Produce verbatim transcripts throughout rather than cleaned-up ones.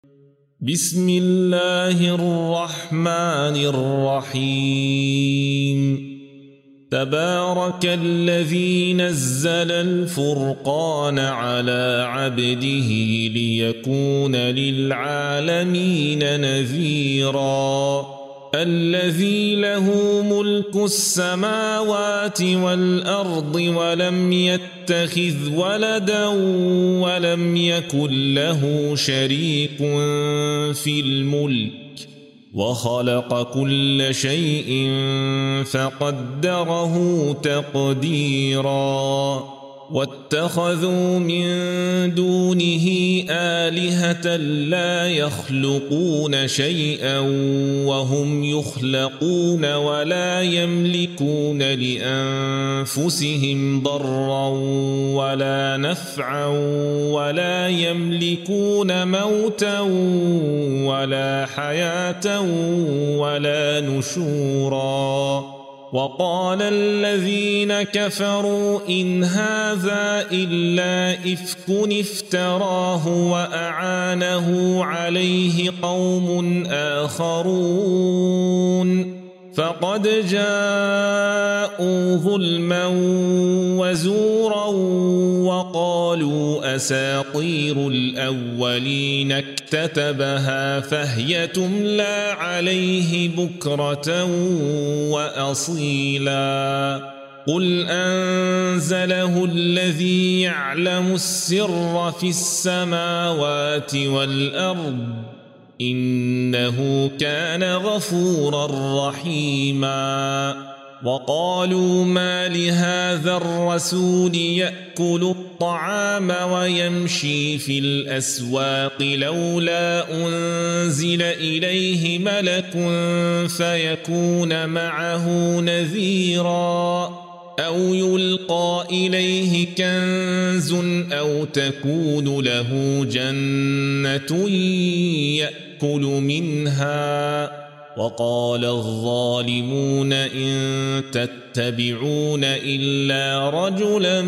بسم الله الرحمن الرحيم تبارك الذي نزل الفرقان على عبده ليكون للعالمين نذيرا الذي له ملك السماوات والأرض ولم يتخذ ولدا ولم يكن له شريك في الملك وخلق كل شيء فقدره تقديرا واتخذوا من دونه آلهة لا يخلقون شيئا وهم يخلقون ولا يملكون لأنفسهم ضرا ولا نفعا ولا يملكون موتا ولا حياة ولا نشورا وقال الذين كفروا إن هذا إلا إفك افتراه وأعانه عليه قوم آخرون فقد جاءوا ظلما وزورا وقالوا أساطير الأولين اكتتبها فهي تملى عليه بكرة وأصيلا قل أنزله الذي يعلم السر في السماوات والأرض إنه كان غفورا رحيما وقالوا ما لهذا الرسول يأكل الطعام ويمشي في الأسواق لولا أنزل إليه ملك فيكون معه نذيرا أو يلقى إليه كنز أو تكون له جنة يأكل منها وقال الظالمون إن تتبعون إلا رجلا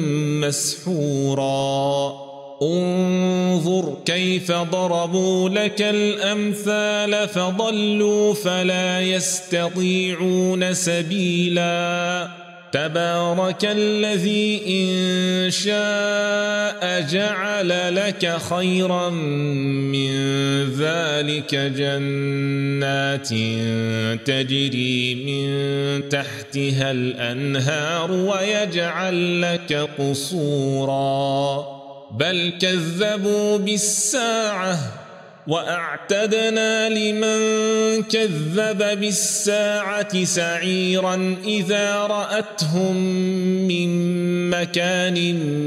مسحورا انظر كيف ضربوا لك الأمثال فضلوا فلا يستطيعون سبيلا تبارك الذي إن شاء جعل لك خيرا من ذلك جنات تجري من تحتها الأنهار ويجعل لك قصورا بل كذبوا بالساعة وأعتدنا لمن كذب بالساعة سعيرا إذا رأتهم من مكان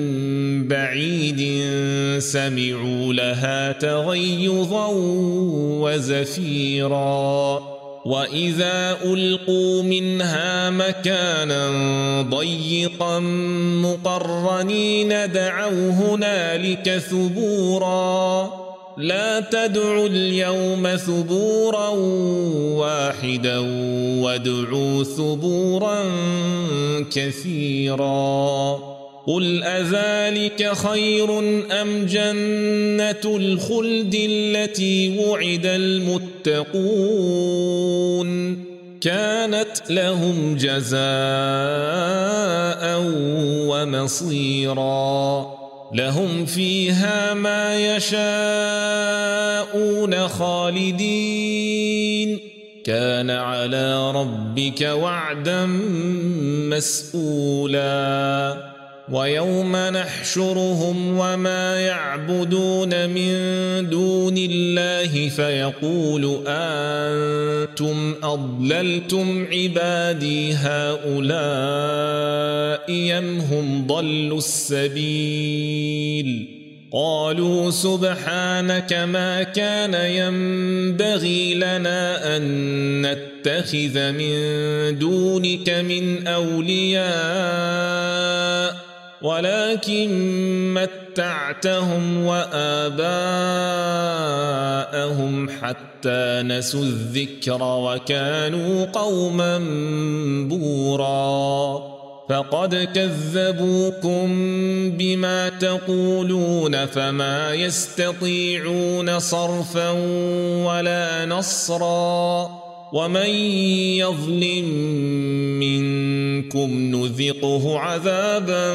بعيد سمعوا لها تغيظا وزفيرا وإذا ألقوا منها مكانا ضيقا مقرنين دعوا هنالك ثبورا لا تدعوا اليوم ثبورا واحدا وادعوا ثبورا كثيرا قل أذلك خير أم جنة الخلد التي وعد المتقون كانت لهم جزاء ومصيرا لهم فيها ما يشاءون خالدين كان على ربك وعدا مسئولا ويوم نحشرهم وما يعبدون من دون الله فيقول أنتم أضللتم عبادي هؤلاء أم هم ضلوا السبيل قالوا سبحانك ما كان ينبغي لنا أن نتخذ من دونك من أولياء ولكن متعتهم وآباءهم حتى نسوا الذكر وكانوا قوما بورا فقد كذبوكم بما تقولون فما يستطيعون صرفا ولا نصرا ومن يظلم منكم نذقه عذابا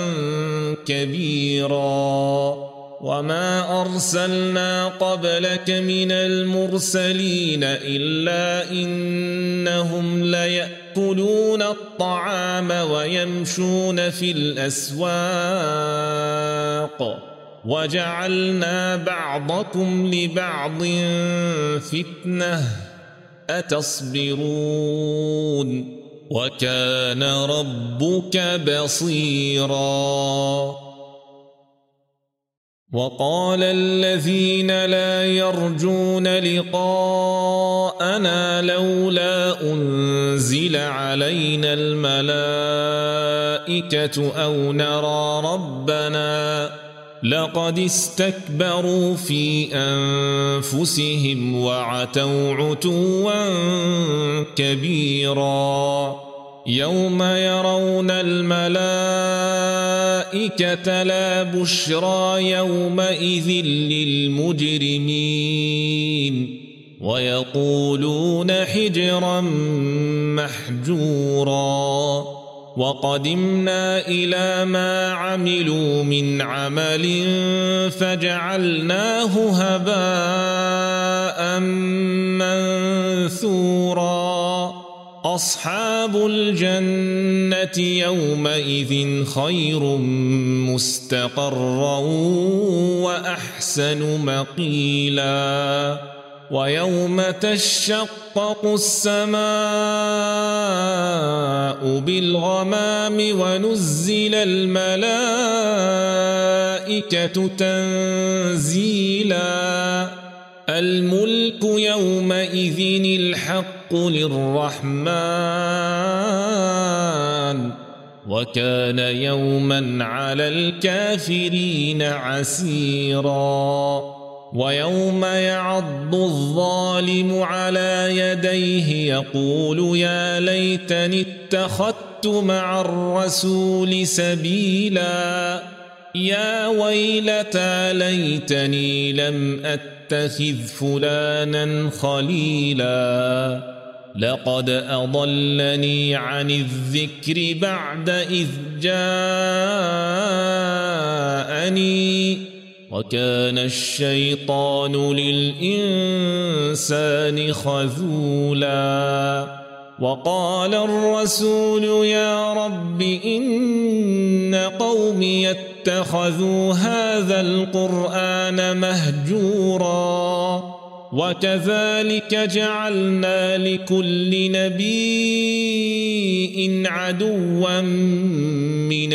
كبيرا وما أرسلنا قبلك من المرسلين إلا إنهم ليأكلون الطعام ويمشون في الأسواق وجعلنا بعضكم لبعض فتنة أتصبرون وكان ربك بصيرا وقال الذين لا يرجون لقاءنا لولا أنزل علينا الملائكة أو نرى ربنا لقد استكبروا في أنفسهم وعتوا عتوا كبيرا يوم يرون الملائكة لا بشرى يومئذ للمجرمين ويقولون حجرا محجورا وقدمنا إلى ما عملوا من عمل فجعلناه هباء منثورا أصحاب الجنة يومئذ خير مستقرا وأحسن مقيلا ويوم تشقق السماء بالغمام ونزل الملائكة تنزيلا الملك يومئذ الحق للرحمن وكان يوما على الكافرين عسيرا ويوم يعض الظالم على يديه يقول يا ليتني اتخذت مع الرسول سبيلا يا ويلتى ليتني لم أتخذ فلانا خليلا لقد أضلني عن الذكر بعد إذ جاءني وكان الشيطان للإنسان خذولا وقال الرسول يا رب إن قومي اتخذوا هذا القرآن مهجورا وكذلك جعلنا لكل نبي عدوا من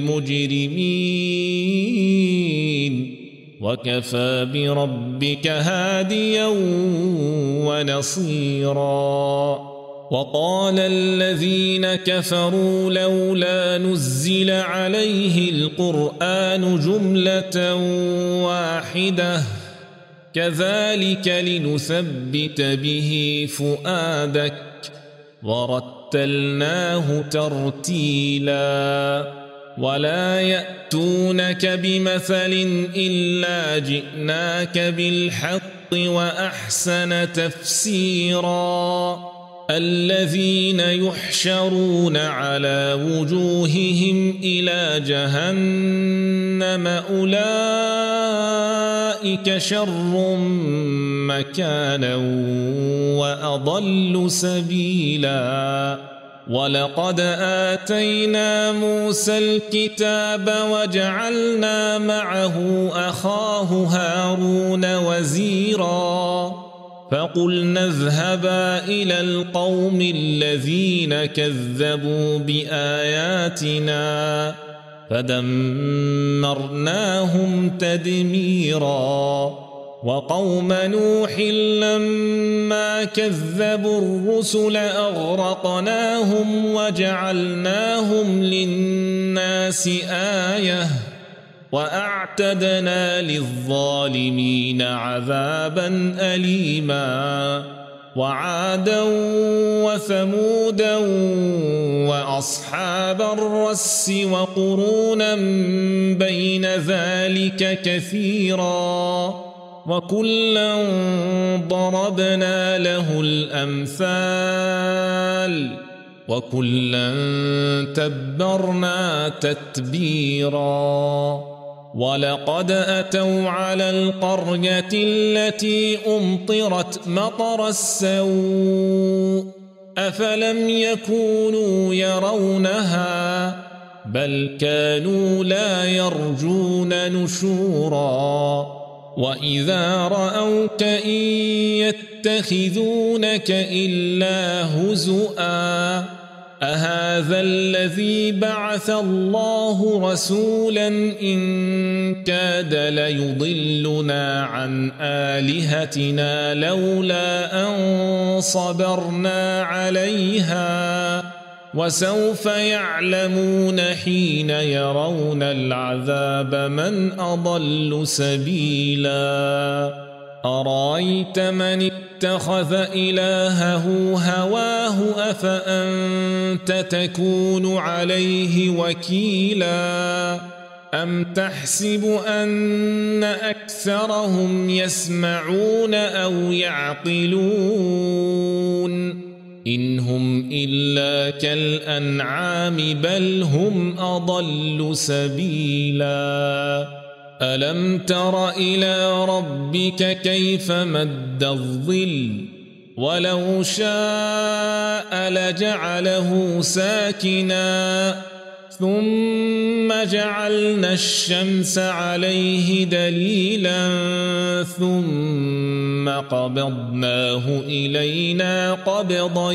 المجرمين وكفى بربك هاديا ونصيرا وقال الذين كفروا لولا نزل عليه القرآن جملة واحدة كذلك لنثبت به فؤادك ورتلناه ترتيلا ولا يأتونك بمثل إلا جئناك بالحق وأحسن تفسيرا الذين يحشرون على وجوههم إلى جهنم أولئك شر مكانا وأضل سبيلا ولقد آتينا موسى الكتاب وجعلنا معه أخاه هارون وزيرا فقلنا اذهبا إلى القوم الذين كذبوا بآياتنا فدمرناهم تدميرا وقوم نوح لما كذبوا الرسل أغرقناهم وجعلناهم للناس آية وأعتدنا للظالمين عذابا أليما وعادا وثمودا وأصحاب الرس وقرونا بين ذلك كثيرا وكلا ضربنا له الأمثال وكلا تبرنا تتبيرا ولقد أتوا على القرية التي أمطرت مطر السوء أفلم يكونوا يرونها بل كانوا لا يرجون نشورا وإذا رأوك إن يتخذونك إلا هزؤا أهذا الذي بعث الله رسولا إن كاد ليضلنا عن آلهتنا لولا أن صبرنا عليها وسوف يعلمون حين يرون العذاب من أضل سبيلا أرأيت من اتخذ إلهه هواه أفأنت تكون عليه وكيلا أم تحسب أن أكثرهم يسمعون أو يعقلون إن هم إلا كالأنعام بل هم أضل سبيلا ألم تر إلى ربك كيف مد الظل ولو شاء لجعله ساكنا ثم جعلنا الشمس عليه دليلا ثم قبضناه إلينا قبضا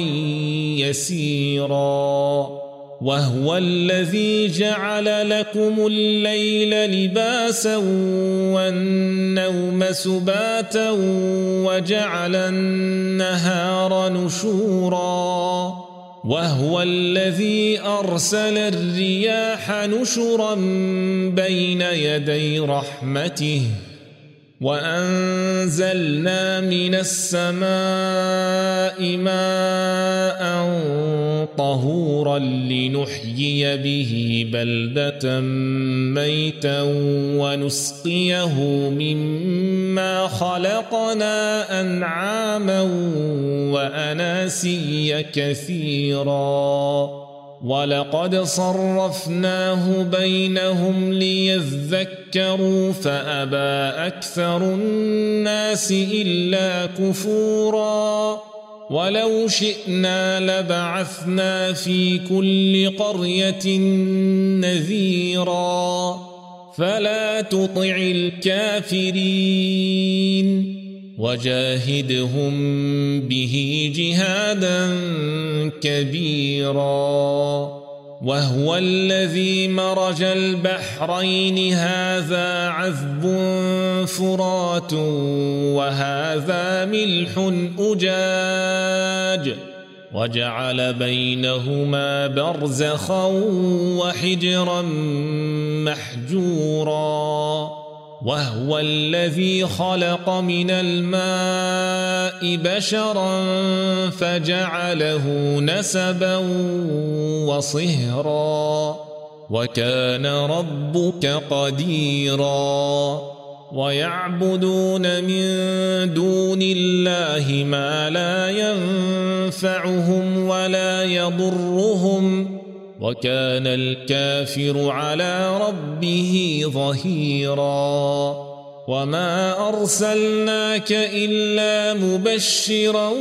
يسيرا وهو الذي جعل لكم الليل لباسا والنوم سباتا وجعل النهار نشورا وهو الذي أرسل الرياح نشرا بين يدي رحمته وأنزلنا من السماء ماء طهورا لنحيي به بلدة ميتا ونسقيه مما خلقنا أنعاما وأناسيا كثيرا ولقد صرفناه بينهم ليذكروا فأبى أكثر الناس إلا كفورا ولو شئنا لبعثنا في كل قرية نذيرا فلا تطع الكافرين وجاهدهم به جهادا كبيرا وهو الذي مرج البحرين هذا عذب فرات وهذا ملح أجاج وجعل بينهما برزخا وحجرا محجورا وهو الذي خلق من الماء بشرا فجعله نسبا وصهرا وكان ربك قديرا ويعبدون من دون الله ما لا ينفعهم ولا يضرهم وكان الكافر على ربه ظهيرا وما أرسلناك إلا مبشرا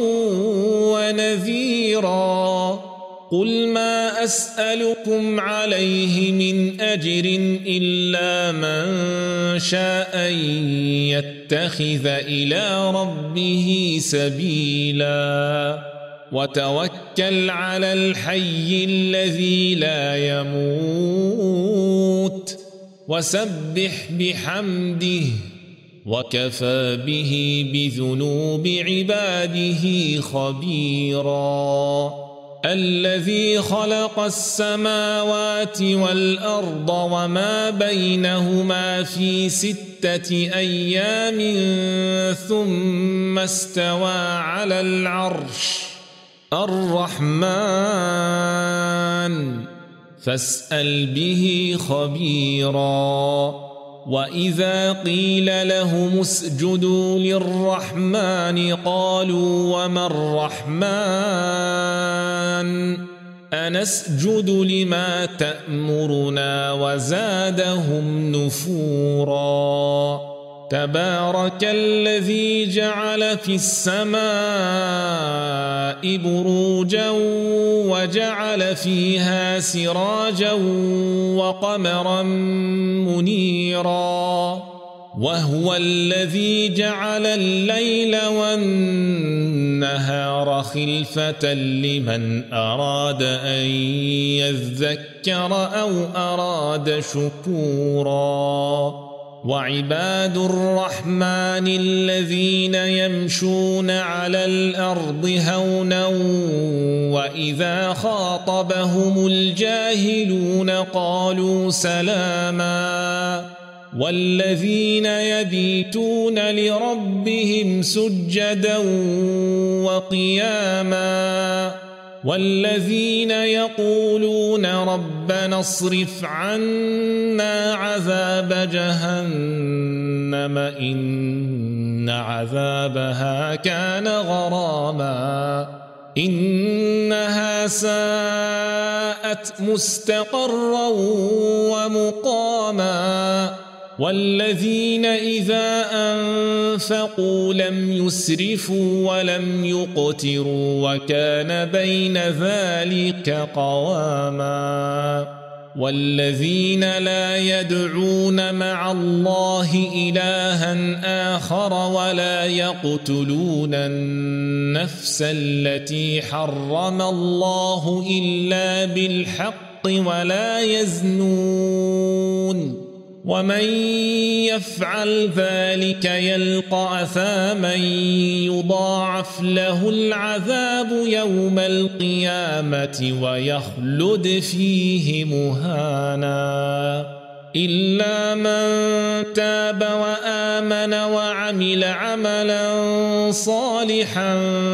ونذيرا قل ما أسألكم عليه من أجر إلا من شاء أن يتخذ إلى ربه سبيلا وتوكل على الحي الذي لا يموت وسبح بحمده وكفى به بذنوب عباده خبيرا الذي خلق السماوات والأرض وما بينهما في ستة أيام ثم استوى على العرش الرحمن فاسأل به خبيرا وإذا قيل لهم اسجدوا للرحمن قالوا وما الرحمن أنسجد لما تأمرنا وزادهم نفورا تبارك الذي جعل في السماء بروجا وجعل فيها سراجا وقمرا منيرا وهو الذي جعل الليل والنهار خلفة لمن أراد أن يذكر أو أراد شكورا وعباد الرحمن الذين يمشون على الأرض هونا وإذا خاطبهم الجاهلون قالوا سلاما والذين يبيتون لربهم سجدا وقياما والذين يقولون ربنا اصرف عنا عذاب جهنم إن عذابها كان غراما إنها ساءت مستقرا ومقاما والذين إذا أنفقوا لم يسرفوا ولم يقتروا وكان بين ذلك قواما والذين لا يدعون مع الله إلها آخر ولا يقتلون النفس التي حرم الله إلا بالحق ولا يزنون ومن يفعل ذلك يلقى أثاما يضاعف له العذاب يوم القيامة ويخلد فيه مهانا إلا من تاب وآمن وعمل عملا صالحا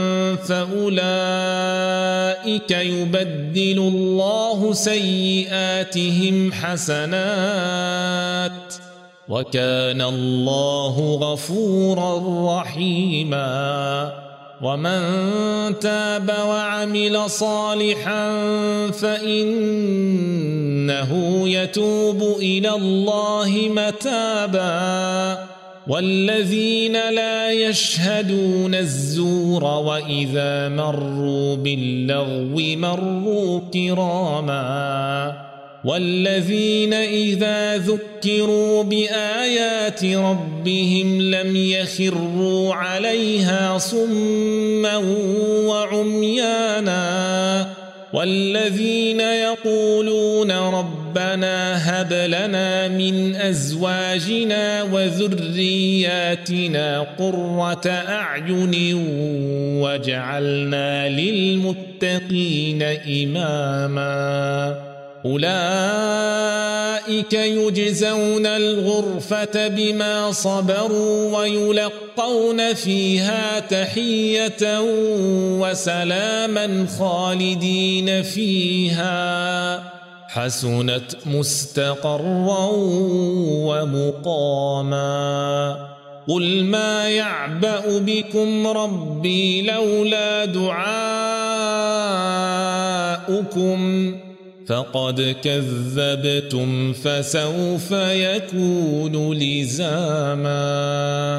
فأولئك يبدل الله سيئاتهم حسنات وكان الله غفورا رحيما ومن تاب وعمل صالحا فإنه يتوب إلى الله متابا والذين لا يشهدون الزور وإذا مروا باللغو مروا كراما والذين إذا ذكروا بآيات ربهم لم يخروا عليها صما وعميانا والذين يقولون ربنا هب لنا من أزواجنا وذرياتنا قرة أعين واجعلنا للمتقين إماما أولئك يجزون الغرفة بما صبروا ويلقون فيها تحية وسلاما خالدين فيها حسنت مستقرا ومقاما قل ما يعبأ بكم ربي لولا دعاؤكم فقد كذبتم فسوف يكون لزاما.